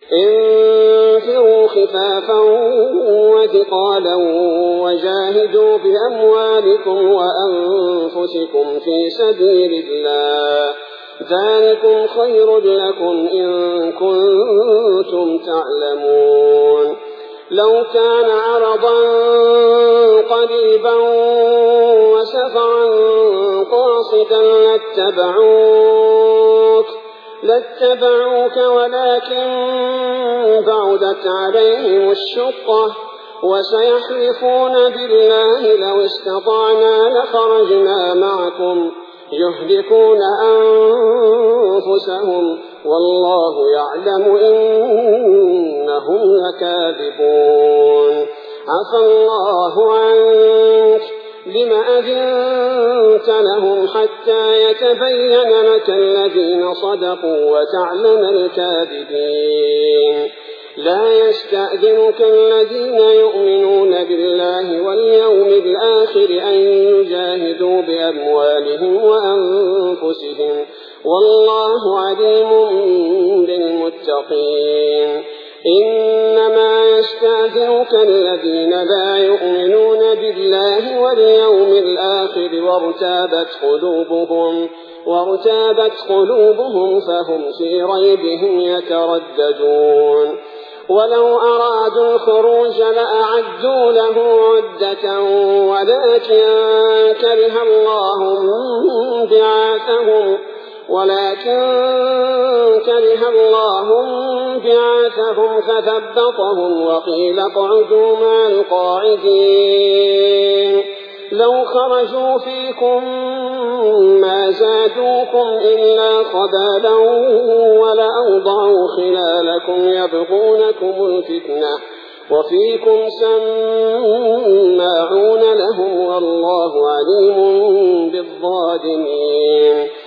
انفروا خفافا وثقالا وجاهدوا بأموالكم وأنفسكم في سبيل الله، ذلكم خير لكم إن كنتم تعلمون. لو كان عرضا قريبا وسفرا قاصدا لاتبعوك ولكن بعدت عليهم الشقة، وسيحلفون بالله لو استطعنا لخرجنا معكم يهلكون أنفسهم والله يعلم إنهم لكاذبون. عفى الله عنك لم أذنت لهم حتى يتبين لك الذين صدقوا وتعلم الكاذبين. لا يستأذنك الذين يؤمنون بالله واليوم الآخر أن يجاهدوا بأموالهم وأنفسهم والله عليم بالمتقين. إنما يستأذنك الذين لا يؤمنون بالله واليوم الآخر وارتابت قلوبهم فهم في ريبهم يترددون. ولو أرادوا الخروج لأعدوا له عدة ولكن كره الله بعاثهم فثبطهم وقيل اقعدوا مع القاعدين. لو خرجوا فيكم ما زادوكم إلا خبالا ولأوضعوا خلالكم يبغونكم الفتنة وفيكم سماعون لهم والله عليم بالظالمين.